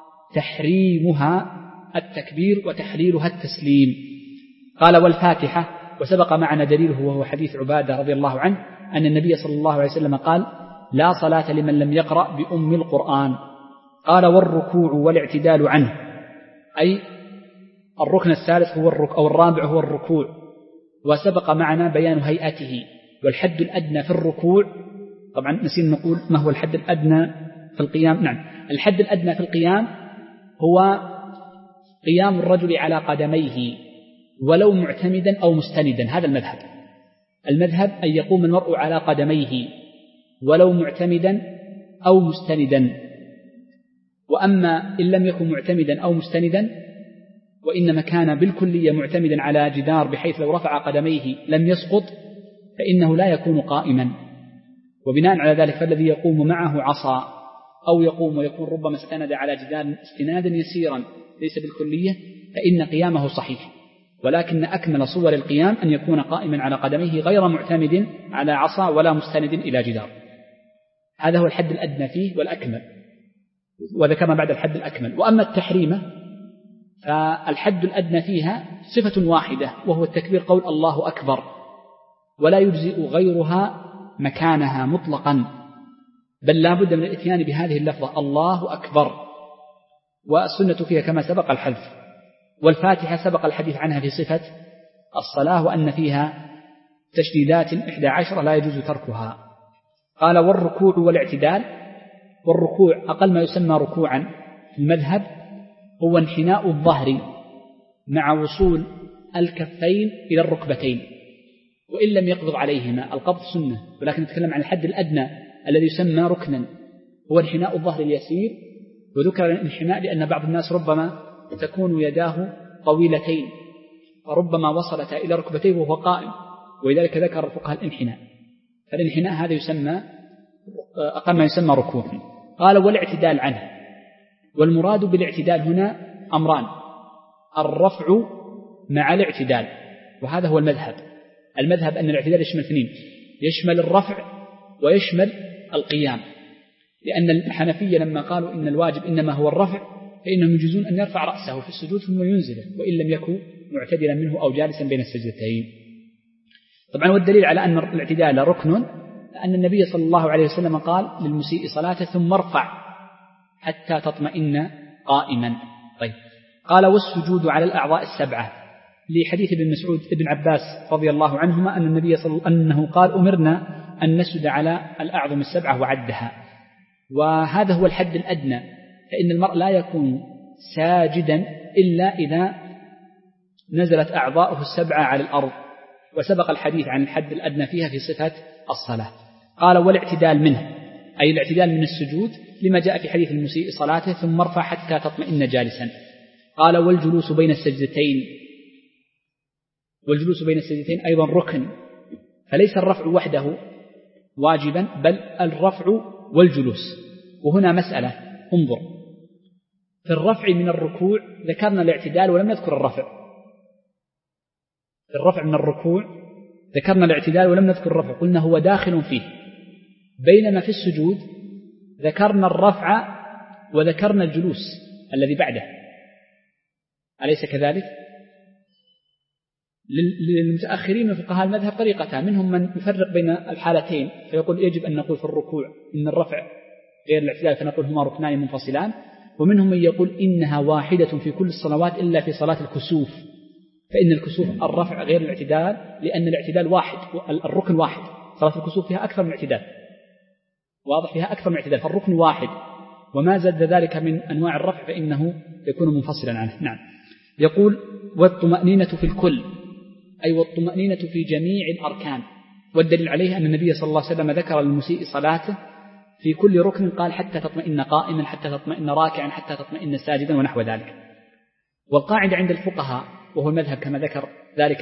تحريمها التكبير وتحليلها التسليم. قال والفاتحة، وسبق معنا دليله وهو حديث عبادة رضي الله عنه أن النبي صلى الله عليه وسلم قال لا صلاة لمن لم يقرأ بأم القرآن. قال والركوع والاعتدال عنه، أي الركن الثالث هو الركوع أو الرابع هو الركوع، وسبق معنا بيان هيئته والحد الأدنى في الركوع. طبعا نسينا نقول ما هو الحد الأدنى في القيام. نعم، الحد الأدنى في القيام هو قيام الرجل على قدميه ولو معتمدا أو مستندا، هذا المذهب. المذهب أن يقوم المرء على قدميه ولو معتمدا أو مستندا. وأما إن لم يكن معتمدا أو مستندا وإنما كان بالكلية معتمدا على جدار بحيث لو رفع قدميه لم يسقط فإنه لا يكون قائما، وبناء على ذلك فالذي يقوم معه عصا أو يقوم ويكون ربما استند على جدار استنادا يسيرا ليس بالكلية فإن قيامه صحيح، ولكن أكمل صور القيام أن يكون قائما على قدميه غير معتمد على عصا ولا مستند إلى جدار. هذا هو الحد الأدنى فيه والأكمل، وذكرنا بعد الحد الأكمل. وأما التحريمة فالحد الأدنى فيها صفة واحدة وهو التكبير، قول الله أكبر، ولا يجزئ غيرها مكانها مطلقا، بل لا بد من الاتيان بهذه اللفظة الله أكبر، والسنة فيها كما سبق الحذف. والفاتحة سبق الحديث عنها في صفة الصلاة وأن فيها تشديدات إحدى عشر لا يجوز تركها. قال والركوع والاعتدال، والركوع أقل ما يسمى ركوعا في المذهب هو انحناء الظهر مع وصول الكفين إلى الركبتين، وإن لم يقبض عليهما. القبض سنة، ولكن نتكلم عن الحد الأدنى الذي يسمى ركنا هو انحناء الظهر اليسير. وذكر الانحناء لأن بعض الناس ربما تكون يداه طويلتين فربما وصلتا إلى ركبتيه وهو قائم، ولذلك ذكر الفقهاء الانحناء. فالانحناء هذا يسمى أقل ما يسمى ركوعا. قال والاعتدال عنه، والمراد بالاعتدال هنا أمران: الرفع مع الاعتدال، وهذا هو المذهب. المذهب أن الاعتدال يشمل اثنين، يشمل الرفع ويشمل القيام، لأن الحنفية لما قالوا إن الواجب إنما هو الرفع فإنهم يجوزون أن يرفع رأسه في السجود ثم ينزله وإن لم يكن معتدلا منه أو جالسا بين السجدتين. طبعا والدليل على أن الاعتدال ركن أن النبي صلى الله عليه وسلم قال للمسيء صلاته ثم ارفع حتى تطمئن قائما. طيب قال والسجود على الأعضاء السبعة لحديث ابن مسعود ابن عباس رضي الله عنهما أن النبي صلى الله عليه وسلم أنه قال أمرنا أن نسجد على الأعظم السبعة وعدها، وهذا هو الحد الأدنى، فإن المرء لا يكون ساجدا إلا إذا نزلت أعضاؤه السبعة على الأرض، وسبق الحديث عن الحد الأدنى فيها في صفة الصلاة. قال والاعتدال منه أي الاعتدال من السجود لما جاء في حديث المسيء صلاته ثم ارفع حتى تطمئن جالسا. قال والجلوس بين السجدتين، والجلوس بين السجدتين أيضا ركن، فليس الرفع وحده واجبا بل الرفع والجلوس. وهنا مسألة انظر، في الرفع من الركوع ذكرنا الاعتدال ولم نذكر الرفع، في الرفع من الركوع ذكرنا الاعتدال ولم نذكر الرفع، قلنا هو داخل فيه، بينما في السجود ذكرنا الرفع وذكرنا الجلوس الذي بعده، أليس كذلك؟ للمتأخرين من فقهاء المذهب طريقتان، منهم من يفرق بين الحالتين فيقول يجب أن نقول في الركوع إن الرفع غير الاعتدال فنقول هما ركنان منفصلان، ومنهم من يقول إنها واحدة في كل الصلوات إلا في صلاة الكسوف، فإن الكسوف الرفع غير الاعتدال لأن الاعتدال واحد، الركن واحد، صلاة الكسوف فيها أكثر من اعتدال، واضح فيها أكثر من اعتدال، فالركن واحد وما زاد ذلك من أنواع الرفع فإنه يكون منفصلا عنه. نعم. يقول والطمأنينة في الكل أي والطمأنينة في جميع الأركان، والدليل عليه أن النبي صلى الله عليه وسلم ذكر للمسيء صلاته في كل ركن قال حتى تطمئن قائما حتى تطمئن راكعا حتى تطمئن ساجدا ونحو ذلك. والقاعدة عند الفقهاء وهو المذهب كما ذكر ذلك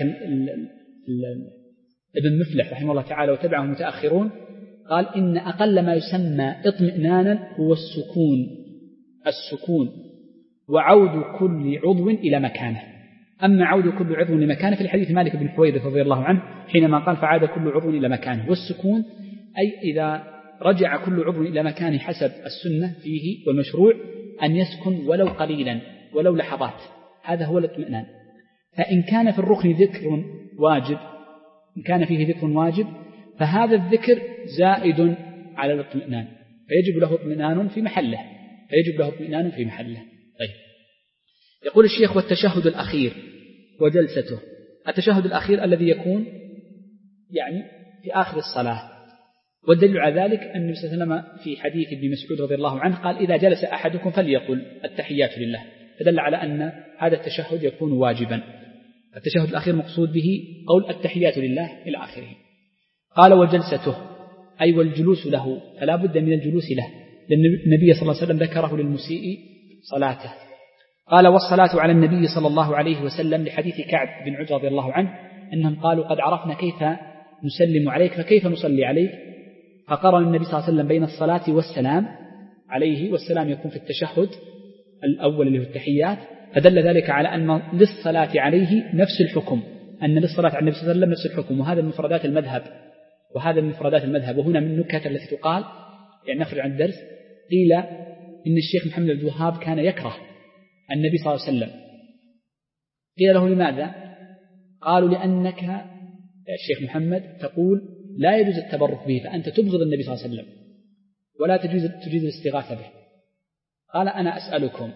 ابن مفلح رحمه الله تعالى وتبعه المتأخرون، قال إن أقل ما يسمى اطمئنانا هو السكون، السكون وعود كل عضو إلى مكانه. أما عود كل عضو لمكانه في الحديث مالك بن حويرث رضي الله عنه حينما قال فعاد كل عضو إلى مكانه، والسكون أي إذا رجع كل عضو إلى مكانه حسب السنة فيه والمشروع أن يسكن ولو قليلا ولو لحظات، هذا هو الاطمئنان. فإن كان في الركن ذكر واجب، إن كان فيه ذكر واجب فهذا الذكر زائد على الاطمئنان فيجب له اطمئنان في محله، فيجب له اطمئنان في محله. طيب يقول الشيخ والتشهد الأخير وجلسته. التشهد الأخير الذي يكون يعني في آخر الصلاة، والدليل على ذلك أن النبي صلى الله عليه وسلم في حديث ابن مسعود رضي الله عنه قال إذا جلس أحدكم فليقل التحيات لله، فدل على أن هذا التشهد يكون واجبا. التشهد الأخير مقصود به قول التحيات لله إلى آخره. قال وجلسته أي والجلوس له، فلا بد من الجلوس له، لأن النبي صلى الله عليه وسلم ذكره للمسيء صلاته. قال والصلاة على النبي صلى الله عليه وسلم لحديث كعب بن عجرة رضي الله عنه أنهم قالوا قد عرفنا كيف نسلم عليك فكيف نصلي عليك، فقرن النبي صلى الله عليه وسلم بين الصلاة والسلام عليه، والسلام يكون في التشهد الأول اللي هو التحيات، فدل ذلك على أن للصلاة عليه نفس الحكم، أن للصلاة على النبي صلى الله عليه وسلم نفس الحكم، وهذا من مفردات المذهب، وهذا من مفردات المذهب. وهنا من النكت التي تقال يعني نخرج عن الدرس، قيل إن الشيخ محمد عبد الوهاب كان يكره النبي صلى الله عليه وسلم، قيل له لماذا؟ قالوا لأنك يا الشيخ محمد تقول لا يجوز التبرك به فأنت تبغض النبي صلى الله عليه وسلم ولا تجوز تجوز الاستغاثة به. قال أنا أسألكم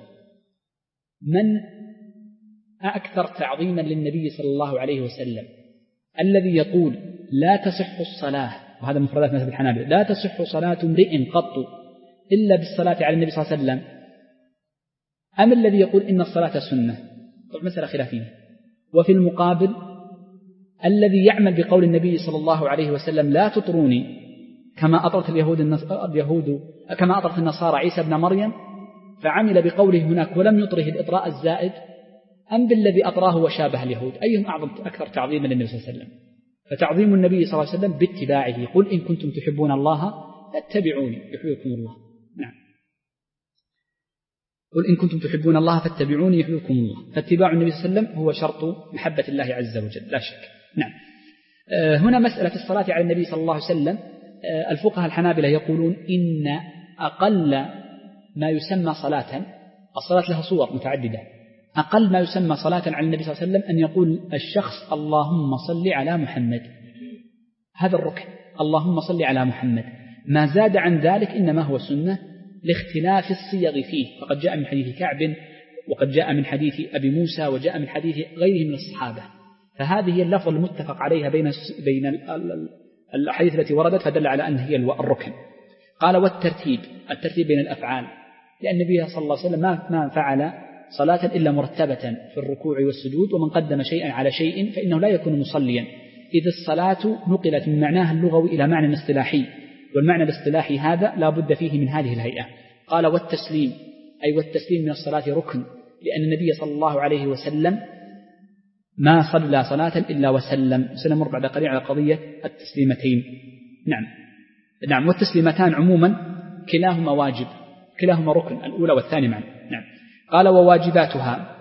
من أكثر تعظيما للنبي صلى الله عليه وسلم الذي يقول لا تصح الصلاة، وهذا من مفردات مذهب الحنابلة، لا تصح صلاة امرئ قط إلا بالصلاة على النبي صلى الله عليه وسلم، أم الذي يقول إن الصلاة سنة؟ طبعا مسألة خلافية. وفي المقابل الذي يعمل بقول النبي صلى الله عليه وسلم لا تطروني كما أطرت اليهود, اليهود كما أطرت النصارى عيسى بن مريم، فعمل بقوله هناك ولم يطره الإطراء الزائد، أم بالذي أطراه وشابه اليهود؟ أيهم أعظم أكثر تعظيما للنبي صلى الله عليه وسلم؟ فتعظيم النبي صلى الله عليه وسلم باتباعه، قل إن كنتم تحبون الله فاتبعوني يحببكم الله. نعم، قل إن كنتم تحبون الله فاتبعوني يحببكم الله، فاتباع النبي صلى الله عليه وسلم هو شرط محبة الله عز وجل لا شك. نعم. آه هنا مسألة الصلاة على النبي صلى الله عليه وسلم، آه الفقهاء الحنابلة يقولون إن أقل ما يسمى صلاة، الصلاة لها صور متعددة، أقل ما يسمى صلاة على النبي صلى الله عليه وسلم أن يقول الشخص اللهم صل على محمد، هذا الركن اللهم صل على محمد، ما زاد عن ذلك إنما هو سنة لاختلاف الصيغ فيه، فقد جاء من حديث كعب، وقد جاء من حديث أبي موسى، وجاء من حديث غيره من الصحابة، فهذه هي اللفظ المتفق عليها بين بين الأحاديث التي وردت، فدل على أن هي الركن. قال والترتيب، الترتيب بين الأفعال، لأن النبي صلى الله عليه وسلم ما فعل صلاة إلا مرتبة في الركوع والسجود، ومن قدم شيئا على شيء فإنه لا يكون مصليا، إذ الصلاة نقلت من معناها اللغوي إلى معنى اصطلاحي، والمعنى الاصطلاحي هذا لا بد فيه من هذه الهيئة. قال والتسليم، أي والتسليم من الصلاة ركن، لأن النبي صلى الله عليه وسلم ما صلى صلاة إلا وسلم. سنمر بعد قليل على قضية التسليمتين. نعم نعم والتسليمتان عموما كلاهما واجب، كلاهما ركن، الأولى والثانية معا. نعم. قال وواجباتها،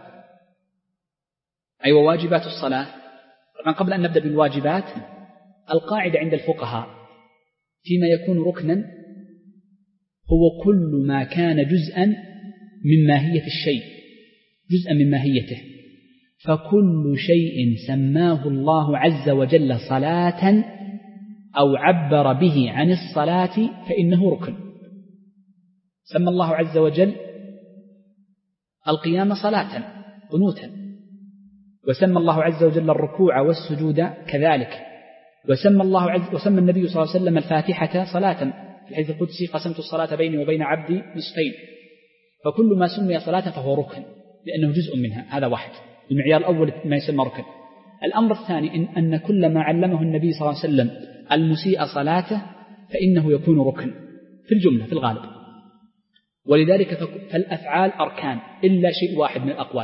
أي وواجبات الصلاة. طبعا قبل أن نبدأ بالواجبات، القاعدة عند الفقهاء فيما يكون ركنا هو كل ما كان جزءا من ماهية الشيء، جزءا من ماهيته، فكل شيء سماه الله عز وجل صلاة أو عبر به عن الصلاة فإنه ركن. سمى الله عز وجل القيام صلاة قنوتا، وسمى الله عز وجل الركوع والسجود كذلك، وسمى الله عز وسمى النبي صلى الله عليه وسلم الفاتحة صلاة في الحديث القدسي: قسمت الصلاة بيني وبين عبدي نصفين. فكل ما سمي صلاة فهو ركن لأنه جزء منها. هذا واحد، المعيار الأول ما يسمى ركن. الأمر الثاني إن, أن كل ما علمه النبي صلى الله عليه وسلم المسيء صلاته فإنه يكون ركن في الجملة في الغالب. ولذلك فالأفعال أركان إلا شيء واحد من الأقوال،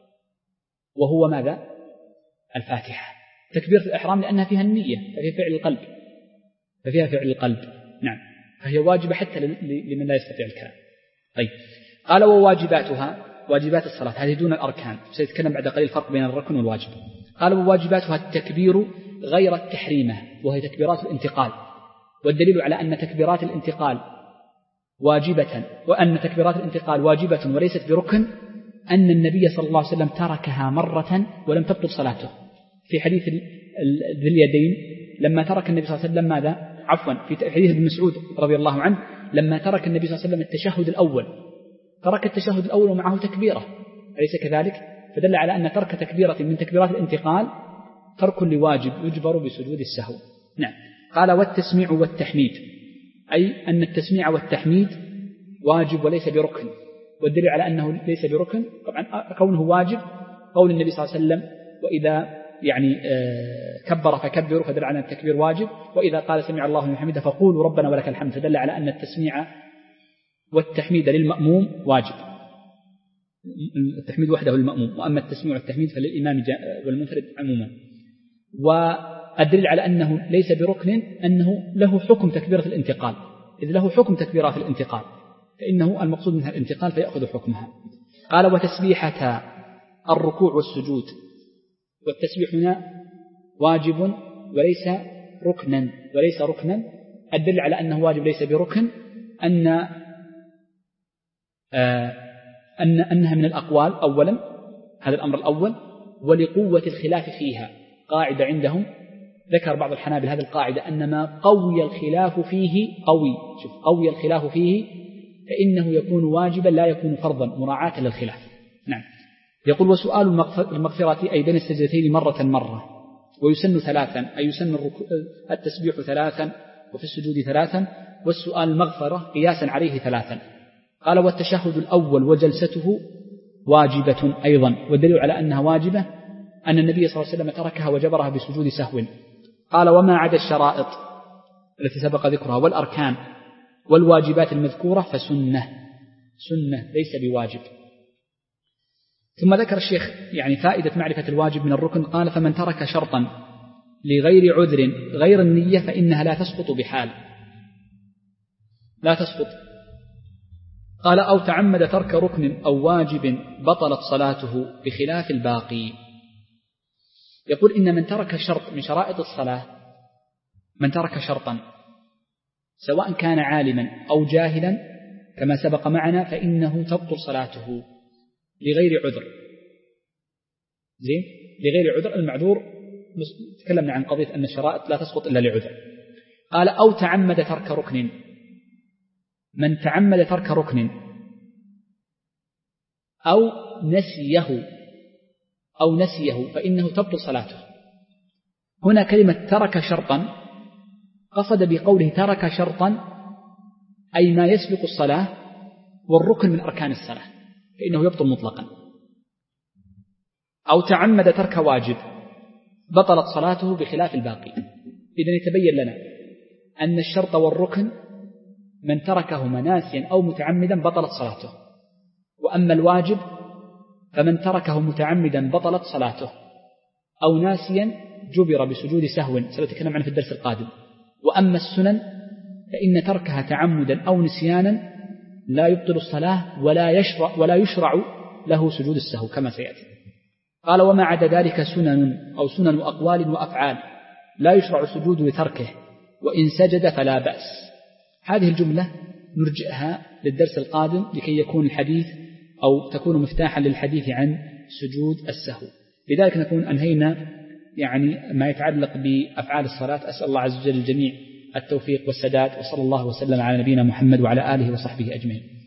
وهو ماذا؟ الفاتحة، تكبيرة الإحرام، لأنها فيها النية، فهي فعل القلب، ففيها فعل القلب. نعم، فهي واجبة حتى لمن لا يستطيع الكلام. طيب، قال وواجباتها، واجبات الصلاة هذه دون الأركان، سيتكلم بعد قليل الفرق بين الركن والواجب. قال وواجباتها التكبير غير التحريمة، وهي تكبيرات الانتقال. والدليل على أن تكبيرات الانتقال واجبة، وأن تكبيرات الانتقال واجبة وليست بركن، أن النبي صلى الله عليه وسلم تركها مرة ولم تبطل صلاته. في حديث ذي اليدين لما ترك النبي صلى الله عليه وسلم ماذا؟ عفوا في حديث ابن مسعود رضي الله عنه لما ترك النبي صلى الله عليه وسلم التشهد الأول، ترك التشهد الأول ومعه تكبيرة، أليس كذلك؟ فدل على أن ترك تكبيرة من تكبيرات الانتقال ترك لواجب يجبر بسجود السهو. نعم. قال والتسميع والتحميد، أي أن التسميع والتحميد واجب وليس بركن. والدليل على أنه ليس بركن طبعا كونه واجب قول النبي صلى الله عليه وسلم: وإذا يعني كبر فكبروا، فدل على أن التكبير واجب، وإذا قال سمع الله لمن حمده فقولوا ربنا ولك الحمد، فدل على أن التسميع والتحميد للمأموم واجب، التحميد وحده للمأموم، وأما التسميع والتحميد فللإمام والمنفرد عموما. والدليل على أنه ليس بركن أنه له حكم تكبيرة الانتقال، إذ له حكم تكبيرات الانتقال فإنه المقصود منها الانتقال فيأخذ حكمها. قال وتسبيحة الركوع والسجود، والتسبيح هنا واجب وليس ركنا، وليس ركنا. الدليل على أنه واجب ليس بركن أن آه أن أنها من الأقوال أولا، هذا الأمر الأول، ولقوة الخلاف فيها. قاعدة عندهم ذكر بعض الحنابل هذه القاعدة: أن ما قوي الخلاف فيه قوي شوف قوي الخلاف فيه فإنه يكون واجبا لا يكون فرضا مراعاة للخلاف. نعم. يقول وسؤال المغفرة أي بين السجدتين مرة مرة، ويسن ثلاثا، أي يسن التسبيح ثلاثا وفي السجود ثلاثا، والسؤال المغفرة قياسا عليه ثلاثا. قال والتشهد الأول وجلسته واجبة أيضا، والدليل على أنها واجبة أن النبي صلى الله عليه وسلم تركها وجبرها بسجود سهو. قال وما عدا الشرائط التي سبق ذكرها والأركان والواجبات المذكورة فسنة، سنة ليس بواجب. ثم ذكر الشيخ يعني فائدة معرفة الواجب من الركن. قال فمن ترك شرطا لغير عذر غير النية فإنها لا تسقط بحال، لا تسقط. قال أو تعمد ترك ركن أو واجب بطلت صلاته بخلاف الباقي. يقول إن من ترك شرط من شرائط الصلاة، من ترك شرطا سواء كان عالما أو جاهلا كما سبق معنا فإنه تبطل صلاته لغير عذر. زين، لغير عذر. المعذور تكلمنا عن قضية أن الشرائط لا تسقط إلا لعذر. قال أو تعمد ترك ركن، من تعمد ترك ركن أو نسيه أو نسيه فإنه تبطل صلاته. هنا كلمة ترك شرطا قصد بقوله ترك شرطا أي ما يسبق الصلاة والركن من أركان الصلاة فإنه يبطل مطلقا. أو تعمد ترك واجب بطلت صلاته بخلاف الباقي. إذن يتبين لنا أن الشرط والركن من تركهما ناسيا أو متعمدا بطلت صلاته، وأما الواجب فمن تركه متعمدا بطلت صلاته أو ناسيا جبر بسجود سهو سنتكلم عنه في الدرس القادم. وأما السنن فإن تركها تعمدا أو نسيانا لا يبطل الصلاة ولا يشرع, ولا يشرع له سجود السهو كما سيأتي. قال وما عدا ذلك سنن أو سنن أقوال وأفعال لا يشرع سجود لتركه وإن سجد فلا بأس. هذه الجملة نرجئها للدرس القادم لكي يكون الحديث أو تكون مفتاحا للحديث عن سجود السهو. لذلك نكون أنهينا يعني ما يتعلق بأفعال الصلاة. أسأل الله عز وجل الجميع التوفيق والسداد، وصلى الله وسلم على نبينا محمد وعلى آله وصحبه أجمعين.